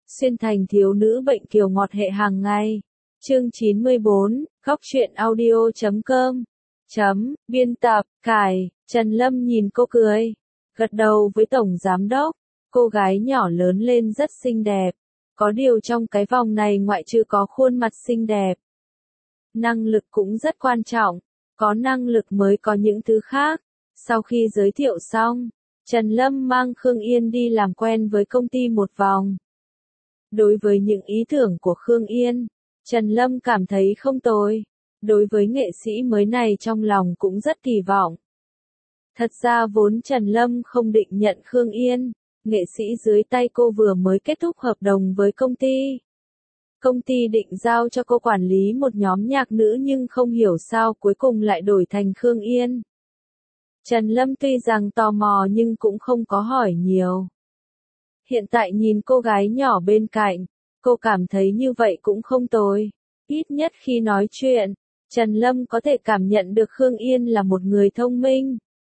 Xuyên thành thiếu nữ bệnh kiều ngọt hệ hàng ngày. Chương 94, Góc truyện audio.com. Biên tập, Cải, Trần Lâm nhìn cô cười. Gật đầu với tổng giám đốc. Cô gái nhỏ lớn lên rất xinh đẹp. Có điều trong cái vòng này ngoại trừ có khuôn mặt xinh đẹp, năng lực cũng rất quan trọng. Có năng lực mới có những thứ khác. Sau khi giới thiệu xong, Trần Lâm mang Khương Yên đi làm quen với công ty một vòng. Đối với những ý tưởng của Khương Yên, Trần Lâm cảm thấy không tồi. Đối với nghệ sĩ mới này trong lòng cũng rất kỳ vọng. Thật ra vốn Trần Lâm không định nhận Khương Yên, nghệ sĩ dưới tay cô vừa mới kết thúc hợp đồng với công ty. Công ty định giao cho cô quản lý một nhóm nhạc nữ nhưng không hiểu sao cuối cùng lại đổi thành Khương Yên. Trần Lâm tuy rằng tò mò nhưng cũng không có hỏi nhiều. Hiện tại nhìn cô gái nhỏ bên cạnh, cô cảm thấy như vậy cũng không tồi. Ít nhất khi nói chuyện, Trần Lâm có thể cảm nhận được Khương Yên là một người thông minh.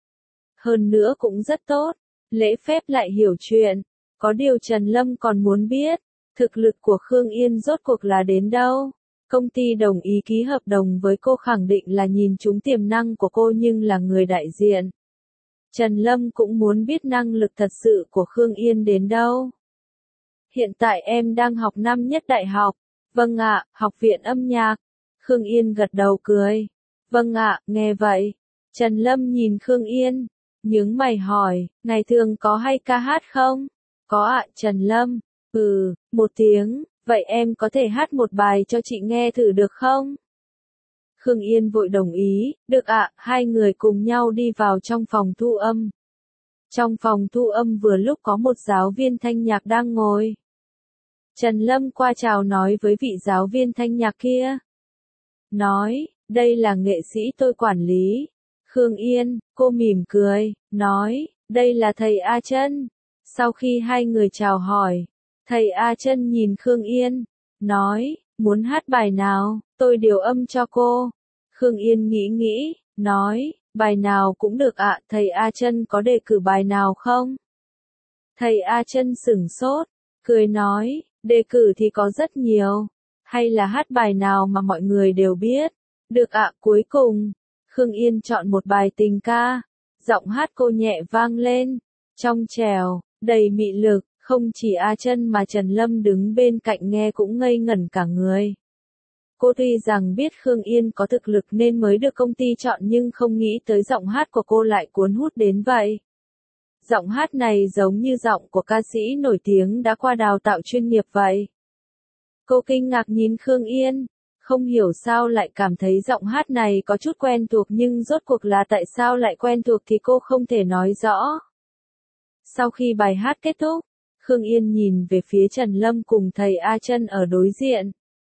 Hơn nữa cũng rất tốt, lễ phép lại hiểu chuyện. Có điều Trần Lâm còn muốn biết, thực lực của Khương Yên rốt cuộc là đến đâu. Công ty đồng ý ký hợp đồng với cô khẳng định là nhìn trúng tiềm năng của cô nhưng là người đại diện. Trần Lâm cũng muốn biết năng lực thật sự của Khương Yên đến đâu. Hiện tại em đang học năm nhất đại học. Vâng ạ, học viện âm nhạc. Khương Yên gật đầu cười. Vâng ạ, nghe vậy. Trần Lâm nhìn Khương Yên, nhướng mày hỏi, ngày thường có hay ca hát không? Có ạ, Trần Lâm. Một tiếng, vậy em có thể hát một bài cho chị nghe thử được không? Khương Yên vội đồng ý, được ạ, hai người cùng nhau đi vào trong phòng thu âm. Trong phòng thu âm vừa lúc có một giáo viên thanh nhạc đang ngồi. Trần Lâm qua chào nói với vị giáo viên thanh nhạc kia. Nói, đây là nghệ sĩ tôi quản lý. Khương Yên, cô mỉm cười, nói, đây là thầy A Trân. Sau khi hai người chào hỏi, thầy A Trân nhìn Khương Yên, nói, muốn hát bài nào, tôi điều âm cho cô. Khương Yên nghĩ, nói, bài nào cũng được ạ, thầy A Trân có đề cử bài nào không? Thầy A Trân sửng sốt, cười nói, đề cử thì có rất nhiều, hay là hát bài nào mà mọi người đều biết? Được ạ, cuối cùng, Khương Yên chọn một bài tình ca, giọng hát cô nhẹ vang lên, trong trẻo, đầy mị lực, không chỉ A Trân mà Trần Lâm đứng bên cạnh nghe cũng ngây ngẩn cả người. Cô tuy rằng biết Khương Yên có thực lực nên mới được công ty chọn nhưng không nghĩ tới giọng hát của cô lại cuốn hút đến vậy. Giọng hát này giống như giọng của ca sĩ nổi tiếng đã qua đào tạo chuyên nghiệp vậy. Cô kinh ngạc nhìn Khương Yên, không hiểu sao lại cảm thấy giọng hát này có chút quen thuộc nhưng rốt cuộc là tại sao lại quen thuộc thì cô không thể nói rõ. Sau khi bài hát kết thúc, Khương Yên nhìn về phía Trần Lâm cùng thầy A Trân ở đối diện.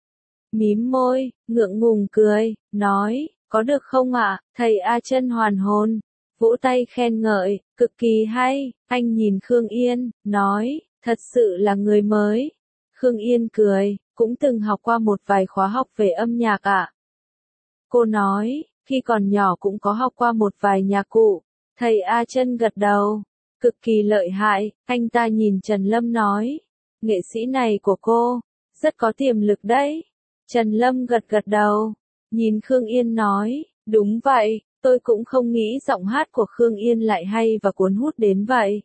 Mím môi, ngượng ngùng cười, nói, có được không ạ? Thầy A Trân hoàn hồn, vỗ tay khen ngợi, cực kỳ hay. Anh nhìn Khương Yên, nói, thật sự là người mới. Khương Yên cười, cũng từng học qua một vài khóa học về âm nhạc ạ. Cô nói, khi còn nhỏ cũng có học qua một vài nhạc cụ. Thầy A Trân gật đầu, cực kỳ lợi hại. Anh ta nhìn Trần Lâm nói, nghệ sĩ này của cô, rất có tiềm lực đấy. Trần Lâm gật đầu, nhìn Khương Yên nói, đúng vậy, tôi cũng không nghĩ giọng hát của Khương Yên lại hay và cuốn hút đến vậy.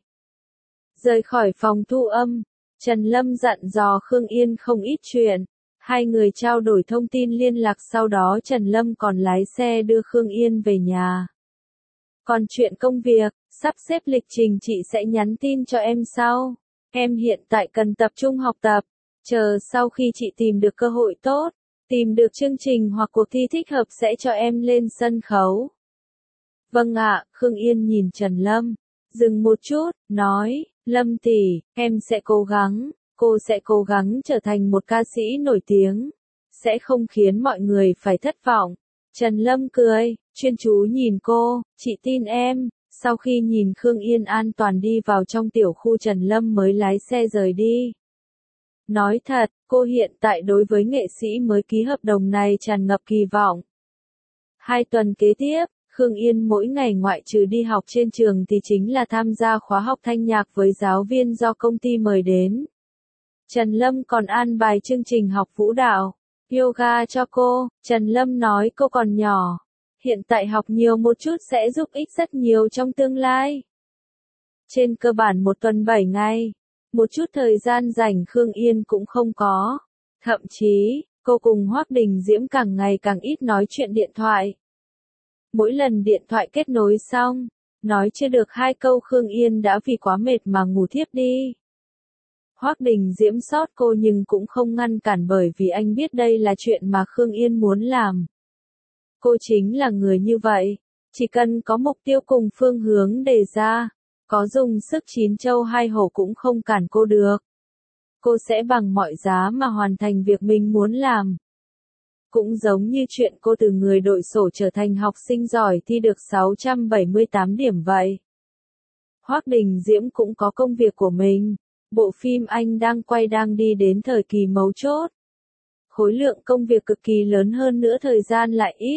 Rời khỏi phòng thu âm, Trần Lâm dặn dò Khương Yên không ít chuyện, hai người trao đổi thông tin liên lạc sau đó Trần Lâm còn lái xe đưa Khương Yên về nhà. Còn chuyện công việc, sắp xếp lịch trình chị sẽ nhắn tin cho em sau, em hiện tại cần tập trung học tập. Chờ sau khi chị tìm được cơ hội tốt, tìm được chương trình hoặc cuộc thi thích hợp sẽ cho em lên sân khấu. Vâng ạ, Khương Yên nhìn Trần Lâm, dừng một chút, nói, Lâm tỷ, em sẽ cố gắng, cô sẽ cố gắng trở thành một ca sĩ nổi tiếng, sẽ không khiến mọi người phải thất vọng. Trần Lâm cười, chuyên chú nhìn cô, chị tin em. Sau khi nhìn Khương Yên an toàn đi vào trong tiểu khu Trần Lâm mới lái xe rời đi. Nói thật, cô hiện tại đối với nghệ sĩ mới ký hợp đồng này tràn ngập kỳ vọng. 2 tuần kế tiếp, Khương Yên mỗi ngày ngoại trừ đi học trên trường thì chính là tham gia khóa học thanh nhạc với giáo viên do công ty mời đến. Trần Lâm còn an bài chương trình học vũ đạo, yoga cho cô. Trần Lâm nói cô còn nhỏ, hiện tại học nhiều một chút sẽ giúp ích rất nhiều trong tương lai. Trên cơ bản một tuần 7 ngày, một chút thời gian rảnh Khương Yên cũng không có. Thậm chí, cô cùng Hoắc Đình Diễm càng ngày càng ít nói chuyện điện thoại. Mỗi lần điện thoại kết nối xong, nói chưa được 2 câu Khương Yên đã vì quá mệt mà ngủ thiếp đi. Hoắc Đình Diễm sót cô nhưng cũng không ngăn cản bởi vì anh biết đây là chuyện mà Khương Yên muốn làm. Cô chính là người như vậy, chỉ cần có mục tiêu cùng phương hướng đề ra, có dùng sức 9 châu 2 hổ cũng không cản cô được. Cô sẽ bằng mọi giá mà hoàn thành việc mình muốn làm. Cũng giống như chuyện cô từ người đội sổ trở thành học sinh giỏi thi được 678 điểm vậy. Hoắc Đình Diễm cũng có công việc của mình. Bộ phim anh đang quay đang đi đến thời kỳ mấu chốt. Khối lượng công việc cực kỳ lớn hơn nữa thời gian lại ít.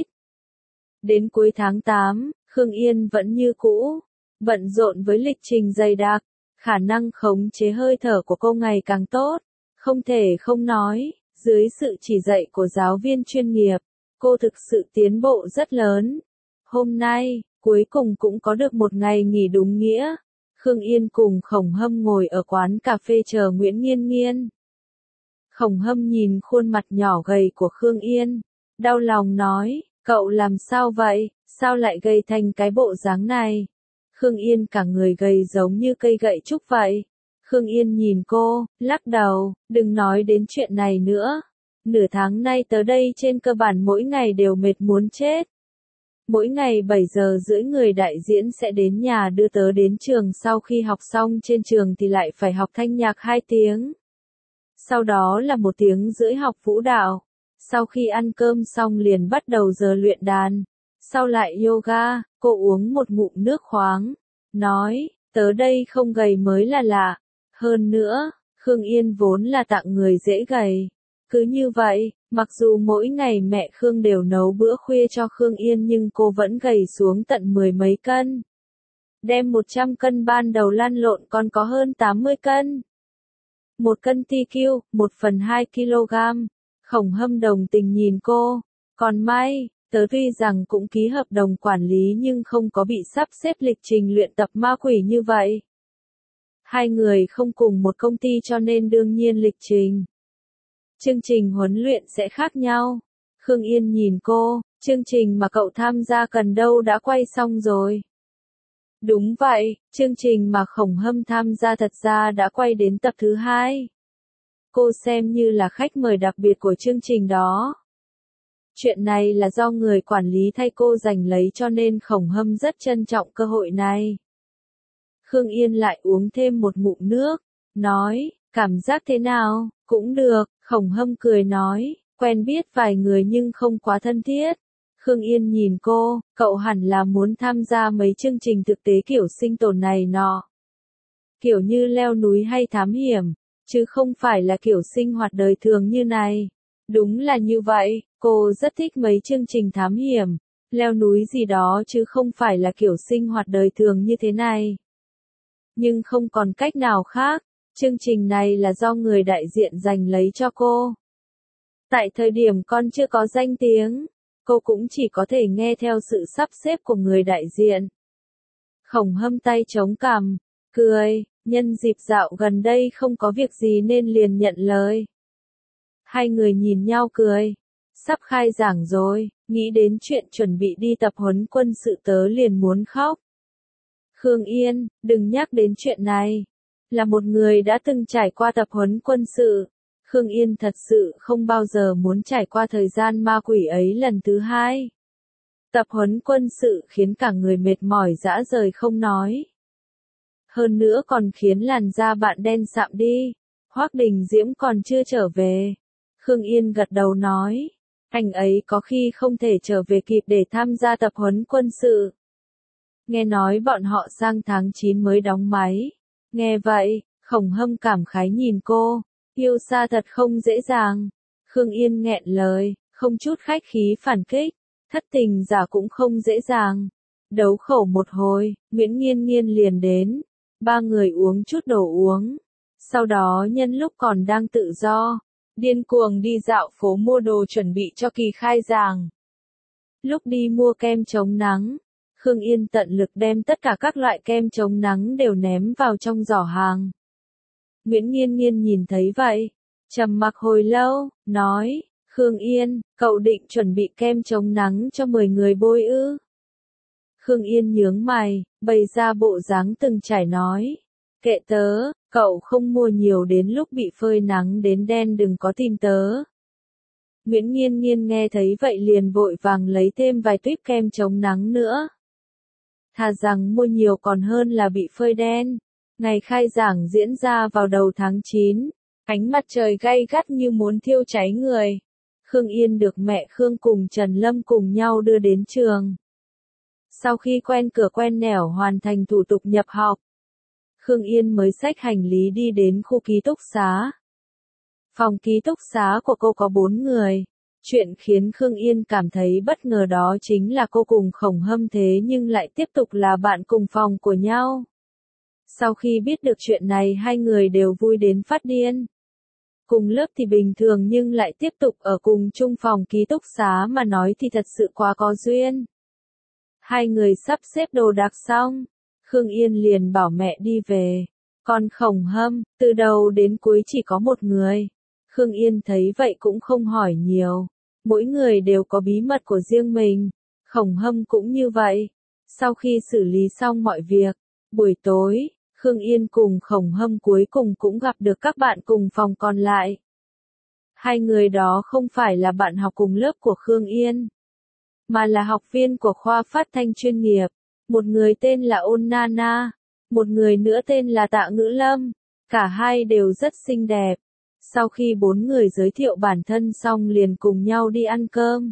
Đến cuối tháng 8, Khương Yên vẫn như cũ, bận rộn với lịch trình dày đặc, khả năng khống chế hơi thở của cô ngày càng tốt. Không thể không nói, dưới sự chỉ dạy của giáo viên chuyên nghiệp, cô thực sự tiến bộ rất lớn. Hôm nay, cuối cùng cũng có được một ngày nghỉ đúng nghĩa. Khương Yên cùng Khổng Hâm ngồi ở quán cà phê chờ Nguyễn Nghiên Nghiên. Khổng Hâm nhìn khuôn mặt nhỏ gầy của Khương Yên, đau lòng nói, cậu làm sao vậy, sao lại gầy thành cái bộ dáng này? Khương Yên cả người gầy giống như cây gậy trúc vậy. Khương Yên nhìn cô, lắc đầu, đừng nói đến chuyện này nữa. Nửa tháng nay tới đây trên cơ bản mỗi ngày đều mệt muốn chết. Mỗi ngày 7 giờ rưỡi người đại diễn sẽ đến nhà đưa tớ đến trường, sau khi học xong trên trường thì lại phải học thanh nhạc 2 tiếng. Sau đó là 1 tiếng rưỡi học vũ đạo. Sau khi ăn cơm xong liền bắt đầu giờ luyện đàn. Sau lại yoga, cô uống một ngụm nước khoáng. Nói, tớ đây không gầy mới là lạ. Hơn nữa, Khương Yên vốn là tạng người dễ gầy. Cứ như vậy, mặc dù mỗi ngày mẹ Khương đều nấu bữa khuya cho Khương Yên nhưng cô vẫn gầy xuống tận 10 mấy cân. Đem 100 cân ban đầu lăn lộn còn có hơn 80 cân. 1 cân TQ, 1/2 kg. Khổng Hâm đồng tình nhìn cô. Còn may, tớ tuy rằng cũng ký hợp đồng quản lý nhưng không có bị sắp xếp lịch trình luyện tập ma quỷ như vậy. Hai người không cùng một công ty cho nên đương nhiên lịch trình. Chương trình huấn luyện sẽ khác nhau. Khương Yên nhìn cô, chương trình mà cậu tham gia cần đâu đã quay xong rồi. Đúng vậy, chương trình mà Khổng Hâm tham gia thật ra đã quay đến tập thứ 2. Cô xem như là khách mời đặc biệt của chương trình đó. Chuyện này là do người quản lý thay cô giành lấy cho nên Khổng Hâm rất trân trọng cơ hội này. Khương Yên lại uống thêm một ngụm nước, nói, cảm giác thế nào, cũng được. Khổng Hâm cười nói, quen biết vài người nhưng không quá thân thiết. Khương Yên nhìn cô, cậu hẳn là muốn tham gia mấy chương trình thực tế kiểu sinh tồn này nọ. Kiểu như leo núi hay thám hiểm, chứ không phải là kiểu sinh hoạt đời thường như này. Đúng là như vậy, cô rất thích mấy chương trình thám hiểm, leo núi gì đó chứ không phải là kiểu sinh hoạt đời thường như thế này. Nhưng không còn cách nào khác. Chương trình này là do người đại diện giành lấy cho cô. Tại thời điểm con chưa có danh tiếng, cô cũng chỉ có thể nghe theo sự sắp xếp của người đại diện. Khổng Hâm tay chống cằm, cười, nhân dịp dạo gần đây không có việc gì nên liền nhận lời. Hai người nhìn nhau cười. Sắp khai giảng rồi, nghĩ đến chuyện chuẩn bị đi tập huấn quân sự tớ liền muốn khóc. Khương Yên, đừng nhắc đến chuyện này. Là một người đã từng trải qua tập huấn quân sự, Khương Yên thật sự không bao giờ muốn trải qua thời gian ma quỷ ấy lần thứ 2. Tập huấn quân sự khiến cả người mệt mỏi rã rời không nói. Hơn nữa còn khiến làn da bạn đen sạm đi. Hoắc Đình Diễm còn chưa trở về. Khương Yên gật đầu nói, anh ấy có khi không thể trở về kịp để tham gia tập huấn quân sự. Nghe nói bọn họ sang tháng 9 mới đóng máy. Nghe vậy, Khổng Hâm cảm khái nhìn cô, yêu xa thật không dễ dàng. Khương Yên nghẹn lời, không chút khách khí phản kích, thất tình giả cũng không dễ dàng. Đấu khẩu một hồi, Nguyễn Nghiên Nghiên liền đến, 3 người uống chút đồ uống. Sau đó nhân lúc còn đang tự do, điên cuồng đi dạo phố mua đồ chuẩn bị cho kỳ khai giảng. Lúc đi mua kem chống nắng, Khương Yên tận lực đem tất cả các loại kem chống nắng đều ném vào trong giỏ hàng. Nguyễn Nghiên Nghiên nhìn thấy vậy, trầm mặc hồi lâu, nói, Khương Yên, cậu định chuẩn bị kem chống nắng cho 10 người bôi ư? Khương Yên nhướng mày, bày ra bộ dáng từng trải nói, kệ tớ, cậu không mua nhiều đến lúc bị phơi nắng đến đen đừng có tìm tớ. Nguyễn Nghiên Nghiên nghe thấy vậy liền vội vàng lấy thêm vài tuýp kem chống nắng nữa. Thà rằng mua nhiều còn hơn là bị phơi đen. Ngày khai giảng diễn ra vào đầu tháng 9, ánh mặt trời gay gắt như muốn thiêu cháy người. Khương Yên được mẹ Khương cùng Trần Lâm cùng nhau đưa đến trường. Sau khi quen cửa quen nẻo hoàn thành thủ tục nhập học, Khương Yên mới xách hành lý đi đến khu ký túc xá. Phòng ký túc xá của cô có 4 người. Chuyện khiến Khương Yên cảm thấy bất ngờ đó chính là cô cùng Khổng Hâm thế nhưng lại tiếp tục là bạn cùng phòng của nhau. Sau khi biết được chuyện này hai người đều vui đến phát điên. Cùng lớp thì bình thường nhưng lại tiếp tục ở cùng chung phòng ký túc xá mà nói thì thật sự quá có duyên. Hai người sắp xếp đồ đạc xong, Khương Yên liền bảo mẹ đi về. Còn Khổng Hâm, từ đầu đến cuối chỉ có một người. Khương Yên thấy vậy cũng không hỏi nhiều. Mỗi người đều có bí mật của riêng mình. Khổng Hâm cũng như vậy. Sau khi xử lý xong mọi việc, buổi tối, Khương Yên cùng Khổng Hâm cuối cùng cũng gặp được các bạn cùng phòng còn lại. Hai người đó không phải là bạn học cùng lớp của Khương Yên, mà là học viên của khoa phát thanh chuyên nghiệp. Một người tên là Ôn Nana, một người nữa tên là Tạ Ngữ Lâm. Cả hai đều rất xinh đẹp. Sau khi 4 người giới thiệu bản thân xong liền cùng nhau đi ăn cơm.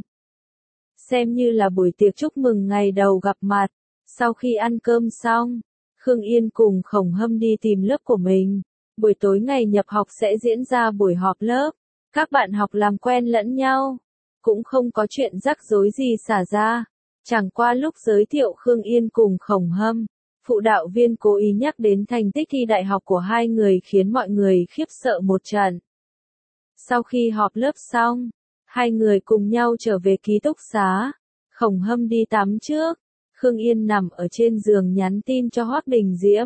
Xem như là buổi tiệc chúc mừng ngày đầu gặp mặt. Sau khi ăn cơm xong, Khương Yên cùng Khổng Hâm đi tìm lớp của mình. Buổi tối ngày nhập học sẽ diễn ra buổi họp lớp. Các bạn học làm quen lẫn nhau. Cũng không có chuyện rắc rối gì xảy ra. Chẳng qua lúc giới thiệu Khương Yên cùng Khổng Hâm, phụ đạo viên cố ý nhắc đến thành tích thi đại học của hai người khiến mọi người khiếp sợ một trận. Sau khi họp lớp xong, hai người cùng nhau trở về ký túc xá. Khổng Hâm đi tắm trước. Khương Yên nằm ở trên giường nhắn tin cho Hoắc Đình Diễm.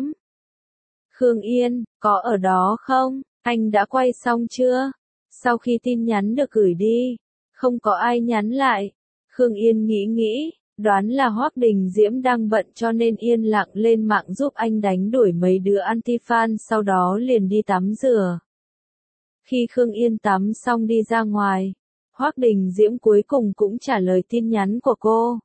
Khương Yên, có ở đó không? Anh đã quay xong chưa? Sau khi tin nhắn được gửi đi, không có ai nhắn lại. Khương Yên nghĩ, đoán là Hoắc Đình Diễm đang bận cho nên yên lặng lên mạng giúp anh đánh đuổi mấy đứa anti-fan sau đó liền đi tắm rửa. Khi Khương Yên tắm xong đi ra ngoài, Hoắc Đình Diễm cuối cùng cũng trả lời tin nhắn của cô.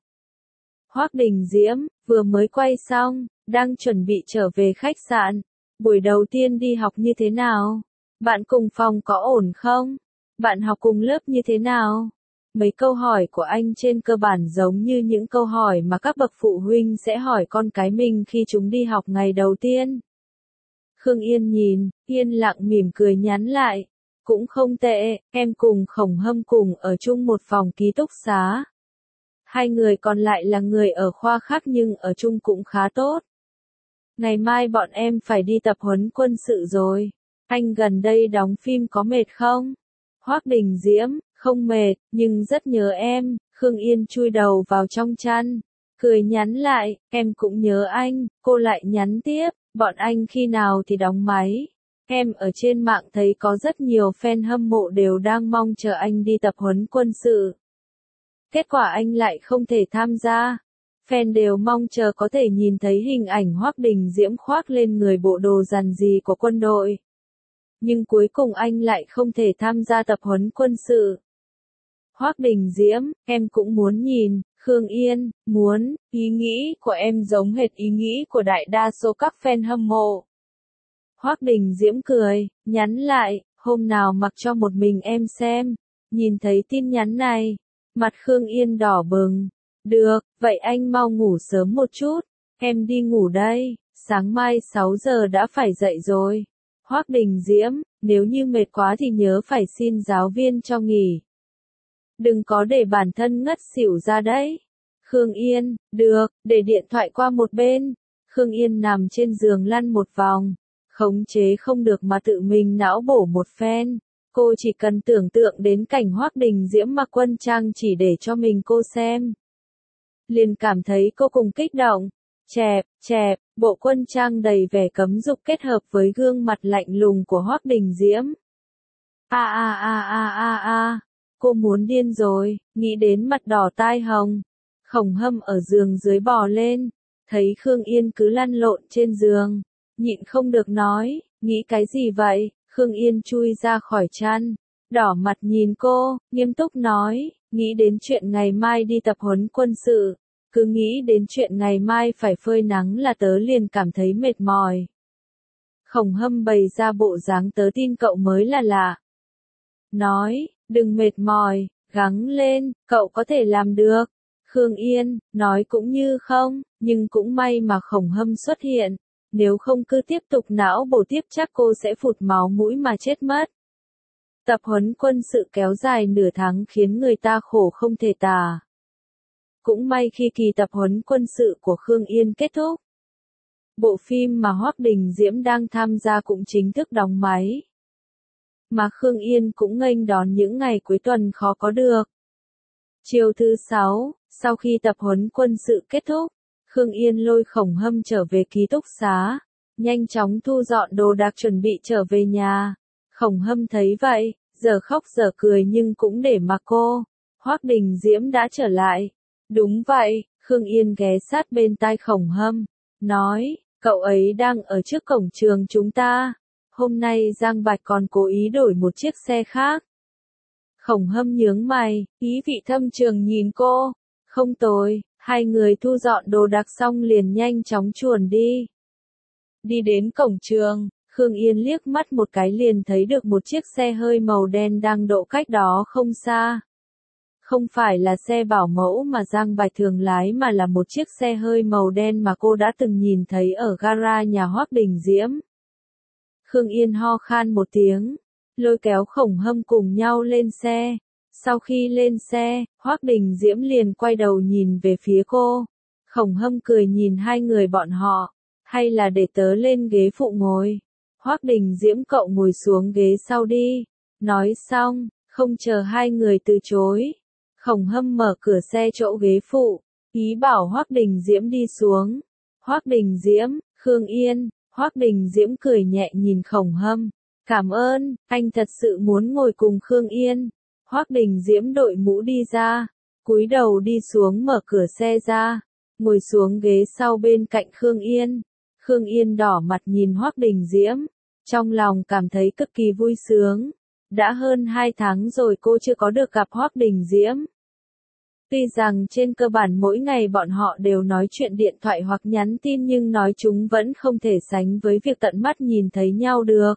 Hoắc Đình Diễm, vừa mới quay xong, đang chuẩn bị trở về khách sạn. Buổi đầu tiên đi học như thế nào? Bạn cùng phòng có ổn không? Bạn học cùng lớp như thế nào? Mấy câu hỏi của anh trên cơ bản giống như những câu hỏi mà các bậc phụ huynh sẽ hỏi con cái mình khi chúng đi học ngày đầu tiên. Khương Yên nhìn, yên lặng mỉm cười nhắn lại. Cũng không tệ, em cùng Khổng Hâm cùng ở chung một phòng ký túc xá. Hai người còn lại là người ở khoa khác nhưng ở chung cũng khá tốt. Ngày mai bọn em phải đi tập huấn quân sự rồi. Anh gần đây đóng phim có mệt không? Hoắc Đình Diễm, không mệt, nhưng rất nhớ em. Khương Yên chui đầu vào trong chăn, cười nhắn lại, em cũng nhớ anh. Cô lại nhắn tiếp, bọn anh khi nào thì đóng máy? Em ở trên mạng thấy có rất nhiều fan hâm mộ đều đang mong chờ anh đi tập huấn quân sự. Kết quả anh lại không thể tham gia. Fan đều mong chờ có thể nhìn thấy hình ảnh Hoắc Đình Diễm khoác lên người bộ đồ rằn rì của quân đội. Nhưng cuối cùng anh lại không thể tham gia tập huấn quân sự. Hoắc Đình Diễm, em cũng muốn nhìn. Khương Yên, muốn, ý nghĩ của em giống hệt ý nghĩ của đại đa số các fan hâm mộ. Hoắc Đình Diễm cười, nhắn lại, hôm nào mặc cho một mình em xem. Nhìn thấy tin nhắn này, mặt Khương Yên đỏ bừng. Được, vậy anh mau ngủ sớm một chút. Em đi ngủ đây, sáng mai 6 giờ đã phải dậy rồi. Hoắc Đình Diễm, nếu như mệt quá thì nhớ phải xin giáo viên cho nghỉ. Đừng có để bản thân ngất xỉu ra đấy. Khương Yên, được, để điện thoại qua một bên. Khương Yên nằm trên giường lăn một vòng. khống chế không được mà tự mình não bổ một phen. Cô chỉ cần tưởng tượng đến cảnh Hoắc Đình Diễm mặc quân trang chỉ để cho mình cô xem. Liền cảm thấy cô cùng kích động. Chẹp, bộ quân trang đầy vẻ cấm dục kết hợp với gương mặt lạnh lùng của Hoắc Đình Diễm. Cô muốn điên rồi, nghĩ đến mặt đỏ tai hồng. Khổng Hâm ở giường dưới bò lên, thấy Khương Yên cứ lăn lộn trên giường, nhịn không được nói, nghĩ cái gì vậy? Khương Yên chui ra khỏi chăn, đỏ mặt nhìn cô, nghiêm túc nói, nghĩ đến chuyện ngày mai đi tập huấn quân sự, cứ nghĩ đến chuyện ngày mai phải phơi nắng là tớ liền cảm thấy mệt mỏi. Khổng Hâm bày ra bộ dáng tớ tin cậu mới là lạ. Nói, đừng mệt mỏi, gắng lên, cậu có thể làm được. Khương Yên, nói cũng như không, nhưng cũng may mà Khổng Hâm xuất hiện. Nếu không cứ tiếp tục não bổ tiếp chắc cô sẽ phụt máu mũi mà chết mất. Tập huấn quân sự kéo dài nửa tháng khiến người ta khổ không thể tả. Cũng may khi kỳ tập huấn quân sự của Khương Yên kết thúc. Bộ phim mà Hoắc Đình Diễm đang tham gia cũng chính thức đóng máy. Mà Khương Yên cũng nghênh đón những ngày cuối tuần khó có được. Chiều thứ 6, sau khi tập huấn quân sự kết thúc, Khương Yên lôi Khổng Hâm trở về ký túc xá, nhanh chóng thu dọn đồ đạc chuẩn bị trở về nhà. Khổng Hâm thấy vậy, giờ khóc giờ cười nhưng cũng để mặc cô. Hoắc Đình Diễm đã trở lại. Đúng vậy, Khương Yên ghé sát bên tai Khổng Hâm, nói, cậu ấy đang ở trước cổng trường chúng ta. Hôm nay Giang Bạch còn cố ý đổi một chiếc xe khác. Khổng Hâm nhướng mày, ý vị thâm trường nhìn cô. Không tồi, hai người thu dọn đồ đạc xong liền nhanh chóng chuồn đi. Đi đến cổng trường, Khương Yên liếc mắt một cái liền thấy được một chiếc xe hơi màu đen đang đỗ cách đó không xa. Không phải là xe bảo mẫu mà Giang Bạch thường lái mà là một chiếc xe hơi màu đen mà cô đã từng nhìn thấy ở gara nhà Hoắc Đình Diễm. Khương Yên ho khan một tiếng, lôi kéo Khổng Hâm cùng nhau lên xe. Sau khi lên xe, Hoắc Đình Diễm liền quay đầu nhìn về phía cô. Khổng Hâm cười nhìn hai người bọn họ, hay là để tớ lên ghế phụ ngồi. Hoắc Đình Diễm cậu ngồi xuống ghế sau đi. Nói xong, không chờ hai người từ chối. Khổng Hâm mở cửa xe chỗ ghế phụ, ý bảo Hoắc Đình Diễm đi xuống. Hoắc Đình Diễm, Khương Yên, Hoắc Đình Diễm cười nhẹ nhìn Khổng Hâm. Cảm ơn, anh thật sự muốn ngồi cùng Khương Yên. Hoắc Đình Diễm đội mũ đi ra, cúi đầu đi xuống mở cửa xe ra, ngồi xuống ghế sau bên cạnh Khương Yên. Khương Yên đỏ mặt nhìn Hoắc Đình Diễm, trong lòng cảm thấy cực kỳ vui sướng. Đã hơn 2 tháng rồi cô chưa có được gặp Hoắc Đình Diễm. Tuy rằng trên cơ bản mỗi ngày bọn họ đều nói chuyện điện thoại hoặc nhắn tin nhưng nói chúng vẫn không thể sánh với việc tận mắt nhìn thấy nhau được.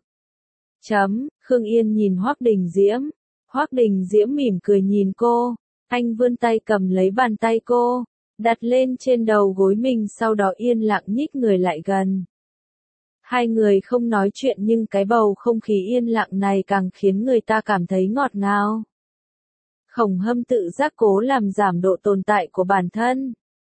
Khương Yên nhìn Hoắc Đình Diễm. Hoắc Đình Diễm mỉm cười nhìn cô. Anh vươn tay cầm lấy bàn tay cô, đặt lên trên đầu gối mình sau đó yên lặng nhích người lại gần. Hai người không nói chuyện nhưng cái bầu không khí yên lặng này càng khiến người ta cảm thấy ngọt ngào. Khổng Hâm tự giác cố làm giảm độ tồn tại của bản thân.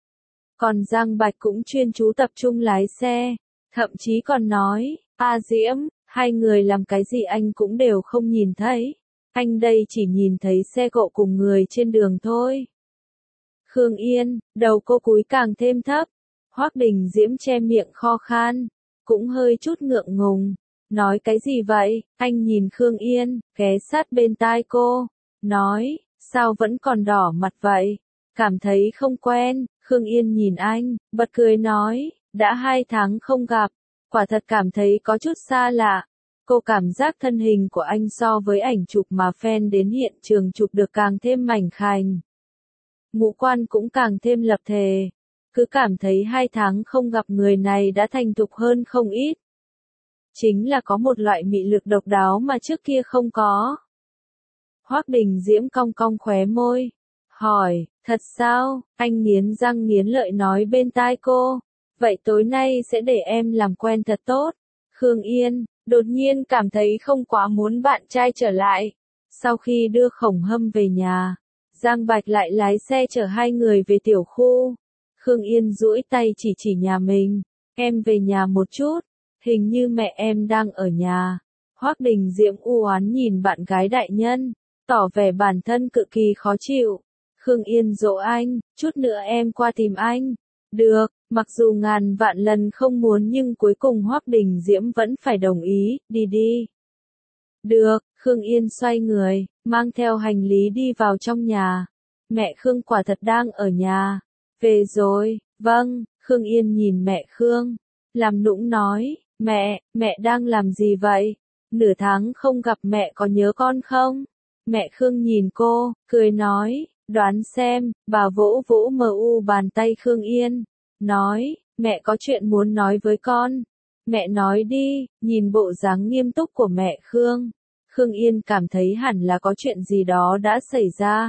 Còn Giang Bạch cũng chuyên chú tập trung lái xe, thậm chí còn nói, Diễm, hai người làm cái gì anh cũng đều không nhìn thấy. Anh đây chỉ nhìn thấy xe cộ cùng người trên đường thôi. Khương Yên, đầu cô cúi càng thêm thấp. Hoắc Đình Diễm che miệng kho khan, cũng hơi chút ngượng ngùng. Nói cái gì vậy? Anh nhìn Khương Yên, ghé sát bên tai cô. Nói, sao vẫn còn đỏ mặt vậy? Cảm thấy không quen. Khương Yên nhìn anh, bật cười nói, đã 2 tháng không gặp. Quả thật cảm thấy có chút xa lạ. Cô cảm giác thân hình của anh so với ảnh chụp mà fan đến hiện trường chụp được càng thêm mảnh khảnh. Ngũ quan cũng càng thêm lập thể. Cứ cảm thấy 2 tháng không gặp người này đã thành thục hơn không ít. Chính là có một loại mị lực độc đáo mà trước kia không có. Hoắc Đình Diễm cong cong khóe môi. Hỏi, thật sao? Anh nghiến răng nghiến lợi nói bên tai cô. Vậy tối nay sẽ để em làm quen thật tốt. Khương Yên đột nhiên cảm thấy không quá muốn bạn trai trở lại. Sau khi đưa Khổng Hâm về nhà, Giang Bạch lại lái xe chở hai người về tiểu khu. Khương Yên duỗi tay chỉ nhà mình. Em về nhà một chút. hình như mẹ em đang ở nhà. Hoắc Đình Diễm u oán nhìn bạn gái đại nhân, tỏ vẻ bản thân cực kỳ khó chịu. Khương Yên dỗ anh, chút nữa em qua tìm anh. Được, mặc dù ngàn vạn lần không muốn nhưng cuối cùng Hoắc Đình Diễm vẫn phải đồng ý, đi đi. Được, Khương Yên xoay người, mang theo hành lý đi vào trong nhà. Mẹ Khương quả thật đang ở nhà. Về rồi, vâng, Khương Yên nhìn mẹ Khương. Làm nũng nói, mẹ đang làm gì vậy? Nửa tháng không gặp mẹ có nhớ con không? Mẹ Khương nhìn cô, cười nói, đoán xem, bà vỗ vỗ bàn tay Khương Yên. Nói, mẹ có chuyện muốn nói với con. Mẹ nói đi, nhìn bộ dáng nghiêm túc của mẹ Khương. Khương Yên cảm thấy hẳn là có chuyện gì đó đã xảy ra.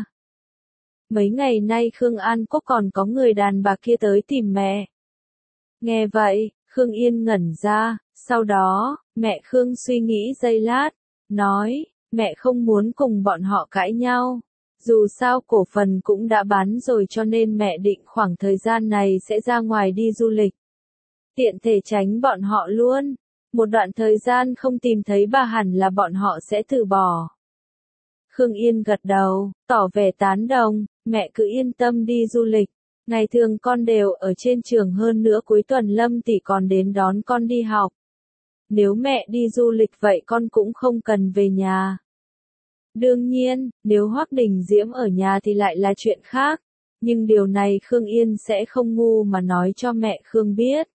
Mấy ngày nay Khương An Quốc còn có người đàn bà kia tới tìm mẹ. Nghe vậy, Khương Yên ngẩn ra, sau đó, mẹ Khương suy nghĩ giây lát, nói, mẹ không muốn cùng bọn họ cãi nhau. Dù sao cổ phần cũng đã bán rồi cho nên mẹ định khoảng thời gian này sẽ ra ngoài đi du lịch. Tiện thể tránh bọn họ luôn. Một đoạn thời gian không tìm thấy bà hẳn là bọn họ sẽ từ bỏ. Khương Yên gật đầu, tỏ vẻ tán đồng, mẹ cứ yên tâm đi du lịch. Ngày thường con đều ở trên trường hơn nữa cuối tuần Lâm tỷ còn đến đón con đi học. Nếu mẹ đi du lịch vậy con cũng không cần về nhà. Đương nhiên, nếu Hoắc Đình Diễm ở nhà thì lại là chuyện khác. Nhưng điều này Khương Yên sẽ không ngu mà nói cho mẹ Khương biết.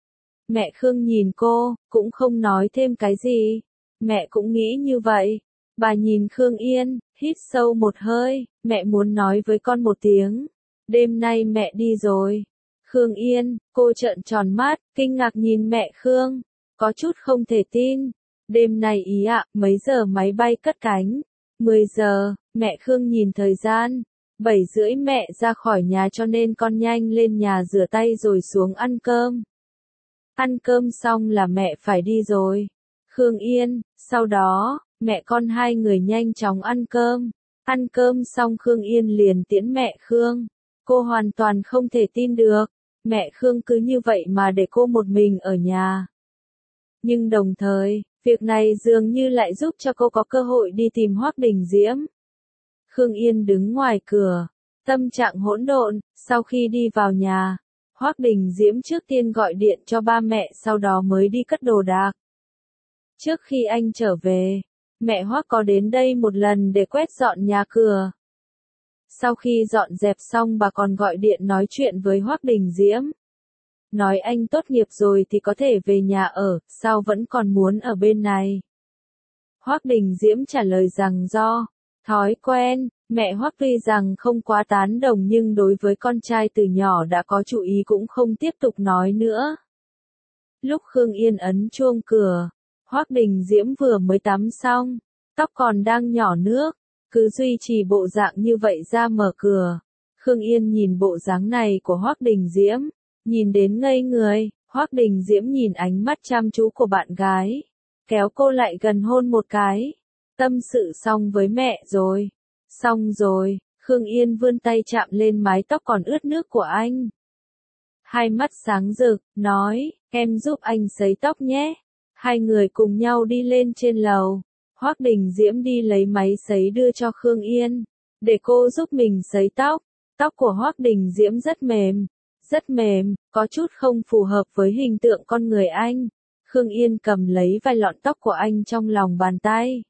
Mẹ Khương nhìn cô, cũng không nói thêm cái gì. Mẹ cũng nghĩ như vậy. Bà nhìn Khương Yên, hít sâu một hơi, mẹ muốn nói với con một tiếng. Đêm nay mẹ đi rồi. Khương Yên, cô trợn tròn mắt, kinh ngạc nhìn mẹ Khương. Có chút không thể tin. Đêm nay ý ạ, mấy giờ máy bay cất cánh? 10 giờ, mẹ Khương nhìn thời gian. 7:30 mẹ ra khỏi nhà cho nên con nhanh lên nhà rửa tay rồi xuống ăn cơm. Ăn cơm xong là mẹ phải đi rồi. Khương Yên, sau đó, mẹ con hai người nhanh chóng ăn cơm. Ăn cơm xong Khương Yên liền tiễn mẹ Khương. Cô hoàn toàn không thể tin được. Mẹ Khương cứ như vậy mà để cô một mình ở nhà. Nhưng đồng thời, việc này dường như lại giúp cho cô có cơ hội đi tìm Hoắc Đình Diễm. Khương Yên đứng ngoài cửa, tâm trạng hỗn độn, sau khi đi vào nhà, Hoắc Đình Diễm trước tiên gọi điện cho ba mẹ sau đó mới đi cất đồ đạc. Trước khi anh trở về, mẹ Hoắc có đến đây một lần để quét dọn nhà cửa. Sau khi dọn dẹp xong bà còn gọi điện nói chuyện với Hoắc Đình Diễm. Nói anh tốt nghiệp rồi thì có thể về nhà ở, sao vẫn còn muốn ở bên này? Hoắc Đình Diễm trả lời rằng do thói quen, mẹ Hoắc tuy rằng không quá tán đồng nhưng đối với con trai từ nhỏ đã có chủ ý cũng không tiếp tục nói nữa. Lúc Khương Yên ấn chuông cửa, Hoắc Đình Diễm vừa mới tắm xong, tóc còn đang nhỏ nước, cứ duy trì bộ dạng như vậy ra mở cửa. Khương Yên nhìn bộ dáng này của Hoắc Đình Diễm, nhìn đến ngây người. Hoắc Đình Diễm nhìn ánh mắt chăm chú của bạn gái, kéo cô lại gần hôn một cái. Tâm sự xong với mẹ rồi. Xong rồi, Khương Yên vươn tay chạm lên mái tóc còn ướt nước của anh. Hai mắt sáng rực, nói, em giúp anh sấy tóc nhé. Hai người cùng nhau đi lên trên lầu. Hoắc Đình Diễm đi lấy máy sấy đưa cho Khương Yên, để cô giúp mình sấy tóc. Tóc của Hoắc Đình Diễm rất mềm, có chút không phù hợp với hình tượng con người anh. Khương Yên cầm lấy vài lọn tóc của anh trong lòng bàn tay.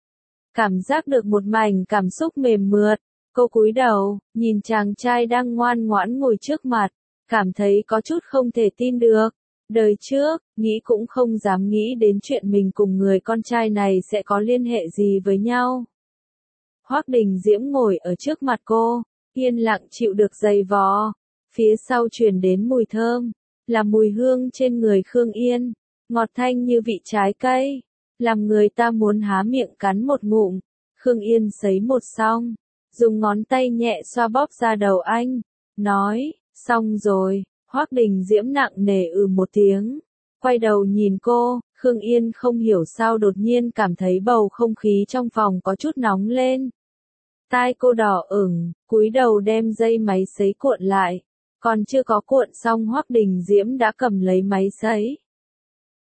Cảm giác được một mảnh cảm xúc mềm mượt, cô cúi đầu, nhìn chàng trai đang ngoan ngoãn ngồi trước mặt, cảm thấy có chút không thể tin được. Đời trước, nghĩ cũng không dám nghĩ đến chuyện mình cùng người con trai này sẽ có liên hệ gì với nhau. Hoắc Đình Diễm ngồi ở trước mặt cô, yên lặng chịu được giày vò. Phía sau truyền đến mùi thơm, là mùi hương trên người Khương Yên, ngọt thanh như vị trái cây, làm người ta muốn há miệng cắn một ngụm. Khương Yên sấy một xong, dùng ngón tay nhẹ xoa bóp ra đầu anh, nói, xong rồi. Hoắc Đình Diễm nặng nề một tiếng, quay đầu nhìn cô. Khương Yên không hiểu sao đột nhiên cảm thấy bầu không khí trong phòng có chút nóng lên. Tai cô đỏ ửng, cúi đầu đem dây máy sấy cuộn lại. Còn chưa có cuộn xong Hoắc Đình Diễm đã cầm lấy máy sấy.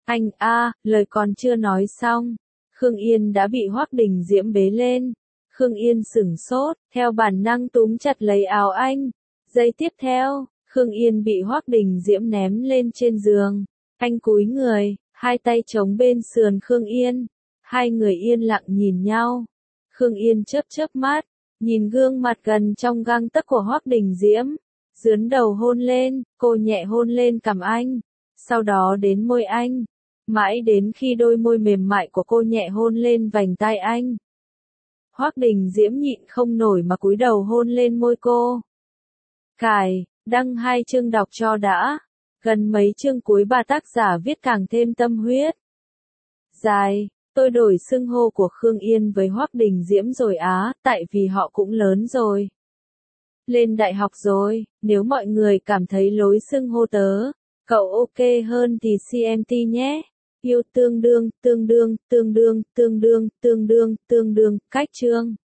Anh a, lời còn chưa nói xong, Khương Yên đã bị Hoắc Đình Diễm bế lên. Khương Yên sửng sốt, theo bản năng túm chặt lấy áo anh. Giây tiếp theo, Khương Yên bị Hoắc Đình Diễm ném lên trên giường. Anh cúi người, hai tay chống bên sườn Khương Yên. Hai người yên lặng nhìn nhau. Khương Yên chớp chớp mắt, nhìn gương mặt gần trong gang tấc của Hoắc Đình Diễm. Dướn đầu hôn lên, cô nhẹ hôn lên cằm anh. Sau đó đến môi anh. Mãi đến khi đôi môi mềm mại của cô nhẹ hôn lên vành tai anh. Hoắc Đình Diễm nhịn không nổi mà cúi đầu hôn lên môi cô. Cài, đăng 2 chương đọc cho đã. Gần mấy chương cuối bà tác giả viết càng thêm tâm huyết. Dài, tôi đổi xưng hô của Khương Yên với Hoắc Đình Diễm rồi á, tại vì họ cũng lớn rồi. Lên đại học rồi, nếu mọi người cảm thấy lối xưng hô tớ, cậu ok hơn thì CMT nhé. Yêu tương đương, cách chương.